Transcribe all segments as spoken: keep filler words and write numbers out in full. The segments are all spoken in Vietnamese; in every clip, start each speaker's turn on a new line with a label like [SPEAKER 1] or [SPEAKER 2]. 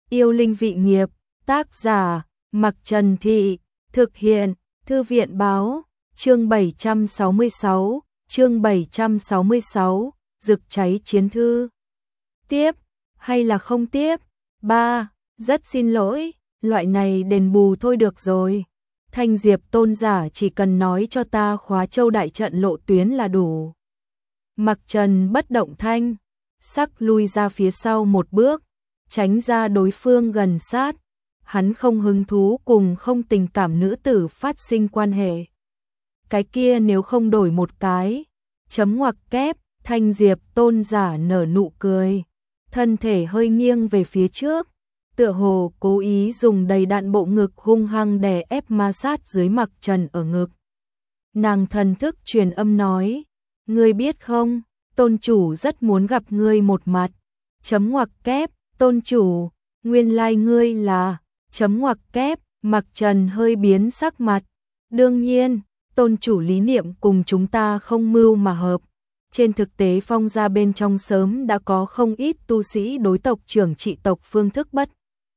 [SPEAKER 1] Yêu linh vị nghiệp, tác giả, Mặc Trần Thị, thực hiện, Thư viện báo, chương bảy trăm sáu mươi sáu, chương bảy trăm sáu mươi sáu, rực cháy chiến thư. Tiếp, hay là không tiếp? Ba, rất xin lỗi, loại này đền bù thôi được rồi. Thanh Diệp tôn giả chỉ cần nói cho ta khóa châu đại trận lộ tuyến là đủ. Mặc Trần bất động thanh, sắc lui ra phía sau một bước, tránh ra đối phương gần sát. Hắn không hứng thú cùng không tình cảm nữ tử phát sinh quan hệ. Cái kia nếu không đổi một cái, chấm ngoặc kép, Thanh Diệp tôn giả nở nụ cười, thân thể hơi nghiêng về phía trước, tựa hồ cố ý dùng đầy đặn bộ ngực hung hăng đè ép ma sát dưới Mặc Trần ở ngực. Nàng thần thức truyền âm nói, ngươi biết không, tôn chủ rất muốn gặp ngươi một mặt, chấm ngoặc kép, tôn chủ, nguyên lai like ngươi là, chấm ngoặc kép, Mặc Trần hơi biến sắc mặt, đương nhiên, tôn chủ lý niệm cùng chúng ta không mưu mà hợp. Trên thực tế Phong gia bên trong sớm đã có không ít tu sĩ đối tộc trưởng trị tộc phương thức bất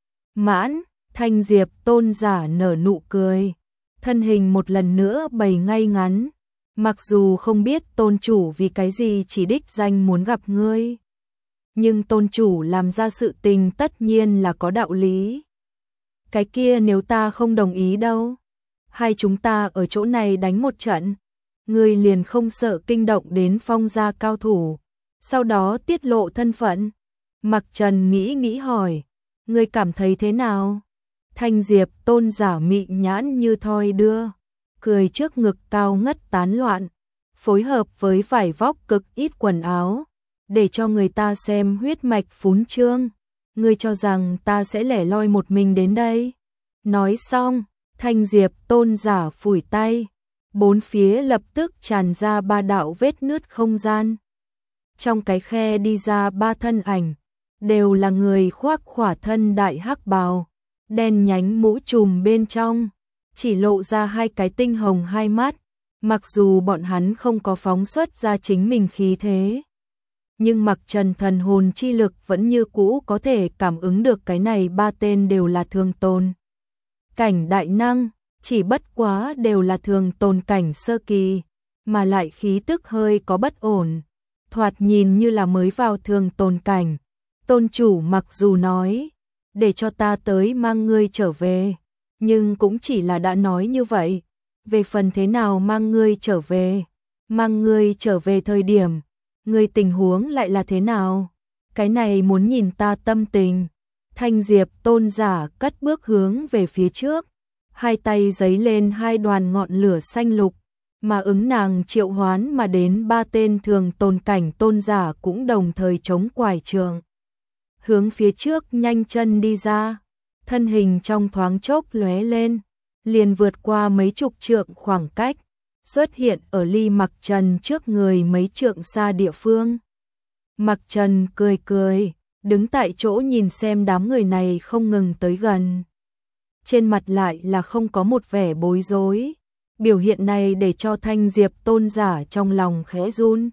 [SPEAKER 1] mãn. Thanh Diệp tôn giả nở nụ cười, thân hình một lần nữa bày ngay ngắn. Mặc dù không biết tôn chủ vì cái gì chỉ đích danh muốn gặp ngươi, nhưng tôn chủ làm ra sự tình tất nhiên là có đạo lý. Cái kia nếu ta không đồng ý đâu, hai chúng ta ở chỗ này đánh một trận, ngươi liền không sợ kinh động đến Phong gia cao thủ, sau đó tiết lộ thân phận. Mặc Trần nghĩ nghĩ hỏi, ngươi cảm thấy thế nào? Thanh Diệp tôn giả mị nhãn như thoi đưa, cười trước ngực cao ngất tán loạn, phối hợp với vải vóc cực ít quần áo, để cho người ta xem huyết mạch phún trương. Ngươi cho rằng ta sẽ lẻ loi một mình đến đây? Nói xong, Thanh Diệp tôn giả phủi tay, bốn phía lập tức tràn ra ba đạo vết nứt không gian. Trong cái khe đi ra ba thân ảnh, đều là người khoác khỏa thân đại hắc bào, đen nhánh mũ trùm bên trong, chỉ lộ ra hai cái tinh hồng hai mắt. Mặc dù bọn hắn không có phóng xuất ra chính mình khí thế, nhưng Mặc Trần thần hồn chi lực vẫn như cũ có thể cảm ứng được cái này ba tên đều là thường tồn cảnh đại năng, chỉ bất quá đều là thường tồn cảnh sơ kỳ, mà lại khí tức hơi có bất ổn, thoạt nhìn như là mới vào thường tồn cảnh. Tôn chủ mặc dù nói, để cho ta tới mang ngươi trở về, nhưng cũng chỉ là đã nói như vậy. Về phần thế nào mang ngươi trở về, mang ngươi trở về thời điểm, ngươi tình huống lại là thế nào? Cái này muốn nhìn ta tâm tình. Thanh Diệp tôn giả cất bước hướng về phía trước, hai tay giấy lên hai đoàn ngọn lửa xanh lục, mà ứng nàng triệu hoán mà đến ba tên thường tồn cảnh tôn giả cũng đồng thời chống quải trường, hướng phía trước nhanh chân đi ra, thân hình trong thoáng chốc lóe lên, liền vượt qua mấy chục trượng khoảng cách, xuất hiện ở ly Mặc Trần trước người mấy trượng xa địa phương. Mặc Trần cười cười, đứng tại chỗ nhìn xem đám người này không ngừng tới gần. Trên mặt lại là không có một vẻ bối rối, biểu hiện này để cho Thanh Diệp tôn giả trong lòng khẽ run.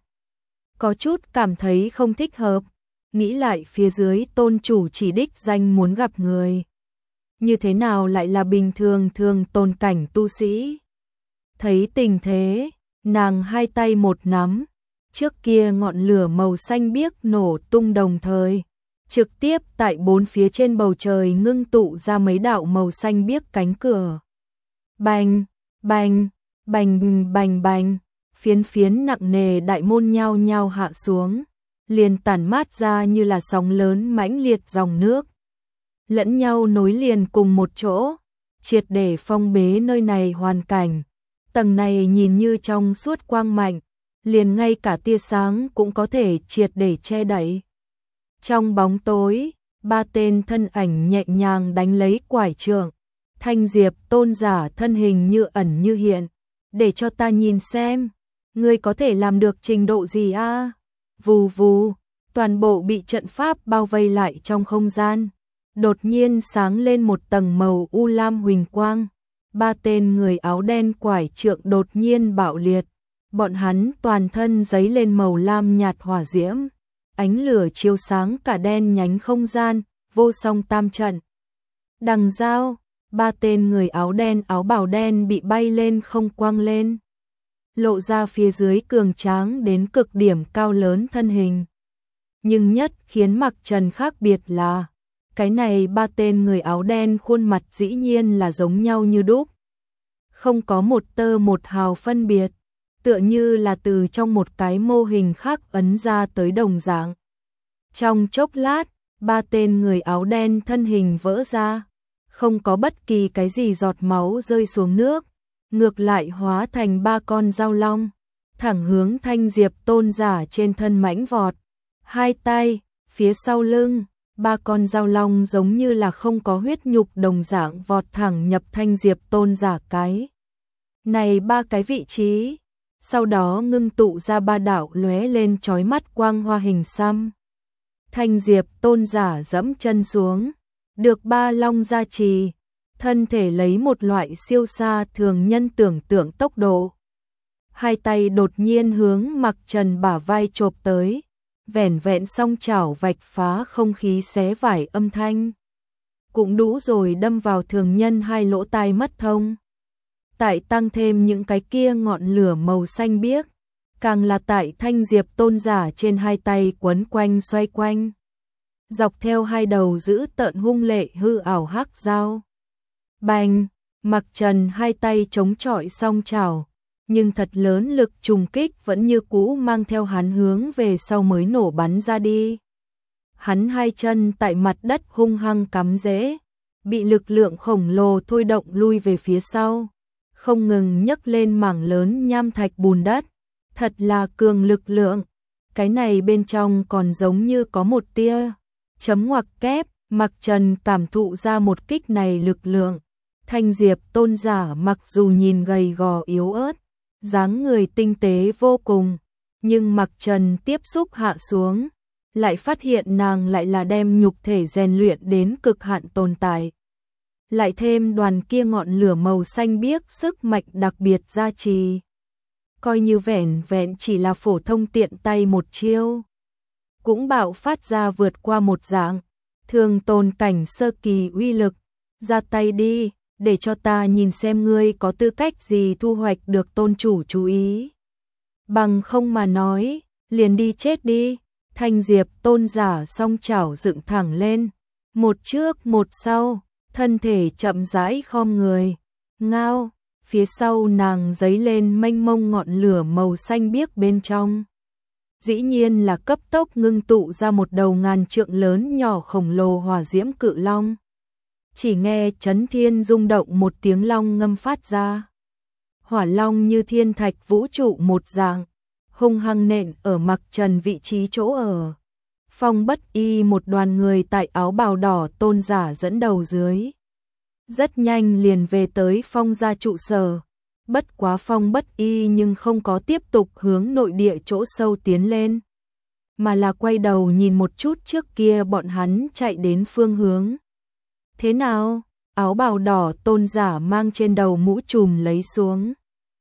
[SPEAKER 1] Có chút cảm thấy không thích hợp, nghĩ lại phía dưới tôn chủ chỉ đích danh muốn gặp người. Như thế nào lại là bình thường thường tồn cảnh tu sĩ? Thấy tình thế, nàng hai tay một nắm, trước kia ngọn lửa màu xanh biếc nổ tung đồng thời, trực tiếp tại bốn phía trên bầu trời ngưng tụ ra mấy đạo màu xanh biếc cánh cửa. Bành, bành, bành bành bành, phiến phiến nặng nề đại môn nhao nhao hạ xuống, liền tản mát ra như là sóng lớn mãnh liệt dòng nước, lẫn nhau nối liền cùng một chỗ, triệt để phong bế nơi này hoàn cảnh. Tầng này nhìn như trong suốt quang mạnh, liền ngay cả tia sáng cũng có thể triệt để che đậy. Trong bóng tối, ba tên thân ảnh nhẹ nhàng đánh lấy quải trượng, Thanh Diệp tôn giả thân hình như ẩn như hiện, để cho ta nhìn xem, ngươi có thể làm được trình độ gì a? À? Vù vù, toàn bộ bị trận pháp bao vây lại trong không gian, đột nhiên sáng lên một tầng màu u lam huỳnh quang. Ba tên người áo đen quải trượng đột nhiên bạo liệt, bọn hắn toàn thân giấy lên màu lam nhạt hỏa diễm, ánh lửa chiếu sáng cả đen nhánh không gian, vô song tam trận. Đằng giao, ba tên người áo đen áo bào đen bị bay lên không quăng lên. Lộ ra phía dưới cường tráng đến cực điểm cao lớn thân hình. Nhưng nhất khiến Mặc Trần khác biệt là, cái này ba tên người áo đen khuôn mặt dĩ nhiên là giống nhau như đúc. Không có một tơ một hào phân biệt, tựa như là từ trong một cái mô hình khác ấn ra tới đồng dạng. Trong chốc lát, ba tên người áo đen thân hình vỡ ra, không có bất kỳ cái gì giọt máu rơi xuống nước, ngược lại hóa thành ba con dao long, thẳng hướng Thanh Diệp Tôn giả trên thân mãnh vọt. Hai tay, phía sau lưng, ba con dao long giống như là không có huyết nhục đồng dạng vọt thẳng nhập Thanh Diệp Tôn giả cái. Này ba cái vị trí, sau đó ngưng tụ ra ba đạo lóe lên chói mắt quang hoa hình xăm. Thanh Diệp Tôn giả dẫm chân xuống, được ba long gia trì, thân thể lấy một loại siêu xa thường nhân tưởng tượng tốc độ. Hai tay đột nhiên hướng Mặc Trần bả vai chộp tới, vẻn vẹn song chảo vạch phá không khí xé vải âm thanh. Cũng đủ rồi đâm vào thường nhân hai lỗ tai mất thông. Tại tăng thêm những cái kia ngọn lửa màu xanh biếc, càng là tại Thanh Diệp Tôn giả trên hai tay quấn quanh xoay quanh. Dọc theo hai đầu giữ tợn hung lệ hư ảo hắc dao. Bành, Mặc Trần hai tay chống chọi song chảo, nhưng thật lớn lực trùng kích vẫn như cũ mang theo hắn hướng về sau mới nổ bắn ra đi. Hắn hai chân tại mặt đất hung hăng cắm rễ, bị lực lượng khổng lồ thôi động lui về phía sau, không ngừng nhấc lên mảng lớn nham thạch bùn đất, thật là cường lực lượng. Cái này bên trong còn giống như có một tia chấm ngoặc kép. Mặc Trần cảm thụ ra một kích này lực lượng. Thanh Diệp Tôn giả mặc dù nhìn gầy gò yếu ớt, dáng người tinh tế vô cùng, nhưng Mặc Trần tiếp xúc hạ xuống, lại phát hiện nàng lại là đem nhục thể rèn luyện đến cực hạn tồn tại. Lại thêm đoàn kia ngọn lửa màu xanh biếc sức mạnh đặc biệt gia trì. Coi như vẻn vẹn chỉ là phổ thông tiện tay một chiêu, cũng bạo phát ra vượt qua một dạng thường tồn cảnh sơ kỳ uy lực. Ra tay đi, để cho ta nhìn xem ngươi có tư cách gì thu hoạch được tôn chủ chú ý. Bằng không mà nói, liền đi chết đi. Thanh Diệp Tôn giả song chảo dựng thẳng lên, một trước một sau, thân thể chậm rãi khom người. Ngao, phía sau nàng giấy lên mênh mông ngọn lửa màu xanh biếc bên trong. Dĩ nhiên là cấp tốc ngưng tụ ra một đầu ngàn trượng lớn nhỏ khổng lồ hỏa diễm cự long. Chỉ nghe chấn thiên rung động một tiếng long ngâm phát ra. Hỏa long như thiên thạch vũ trụ một dạng, hung hăng nện ở Mặc Trần vị trí chỗ ở. Phong Bất Y một đoàn người tại áo bào đỏ tôn giả dẫn đầu dưới. Rất nhanh liền về tới Phong gia trụ sở. Bất quá Phong Bất Y nhưng không có tiếp tục hướng nội địa chỗ sâu tiến lên, mà là quay đầu nhìn một chút trước kia bọn hắn chạy đến phương hướng. Thế nào? Áo bào đỏ tôn giả mang trên đầu mũ trùm lấy xuống,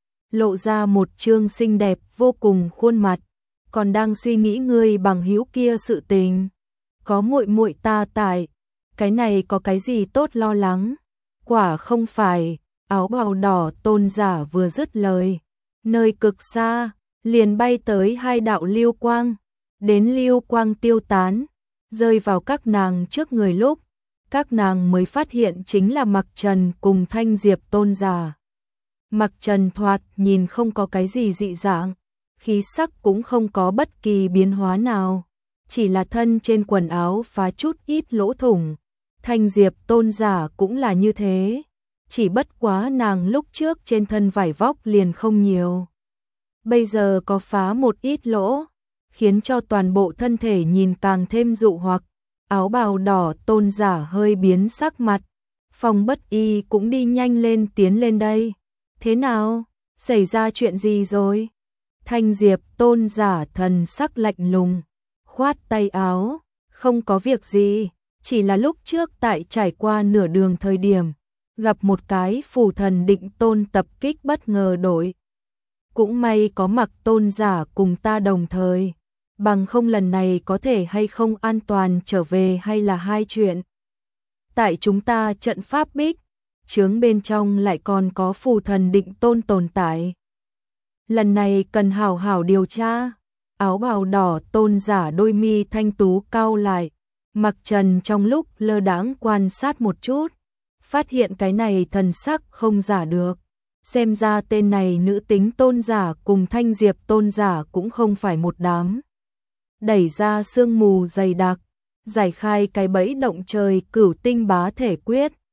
[SPEAKER 1] lộ ra một trương xinh đẹp vô cùng khuôn mặt, còn đang suy nghĩ ngươi bằng hữu kia sự tình. Có muội muội ta tại, cái này có cái gì tốt lo lắng? Quả không phải. Áo bào đỏ tôn giả vừa dứt lời, nơi cực xa liền bay tới hai đạo lưu quang, đến lưu quang tiêu tán, rơi vào các nàng trước người lúc các nàng mới phát hiện chính là Mặc Trần cùng Thanh Diệp Tôn giả. Mặc Trần thoạt nhìn không có cái gì dị dạng, khí sắc cũng không có bất kỳ biến hóa nào, chỉ là thân trên quần áo phá chút ít lỗ thủng. Thanh Diệp Tôn giả cũng là như thế, chỉ bất quá nàng lúc trước trên thân vải vóc liền không nhiều, bây giờ có phá một ít lỗ, khiến cho toàn bộ thân thể nhìn càng thêm dụ hoặc. Áo bào đỏ tôn giả hơi biến sắc mặt, Phong Bất Y cũng đi nhanh lên tiến lên đây. Thế nào? Xảy ra chuyện gì rồi? Thanh Diệp Tôn giả thần sắc lạnh lùng, khoát tay áo, không có việc gì, chỉ là lúc trước tại trải qua nửa đường thời điểm, gặp một cái phù thần định tôn tập kích bất ngờ đổi. Cũng may có Mặc tôn giả cùng ta đồng thời, bằng không lần này có thể hay không an toàn trở về hay là hai chuyện. Tại chúng ta trận pháp bích, chướng bên trong lại còn có phù thần định tôn tồn tại. Lần này cần hảo hảo điều tra. Áo bào đỏ tôn giả đôi mi thanh tú cau lại, Mặc Trần trong lúc lơ đãng quan sát một chút, phát hiện cái này thần sắc không giả được. Xem ra tên này nữ tính tôn giả cùng thanh diệp tôn giả cũng không phải một đám. Đẩy ra sương mù dày đặc, giải khai cái bẫy động trời cửu tinh bá thể quyết,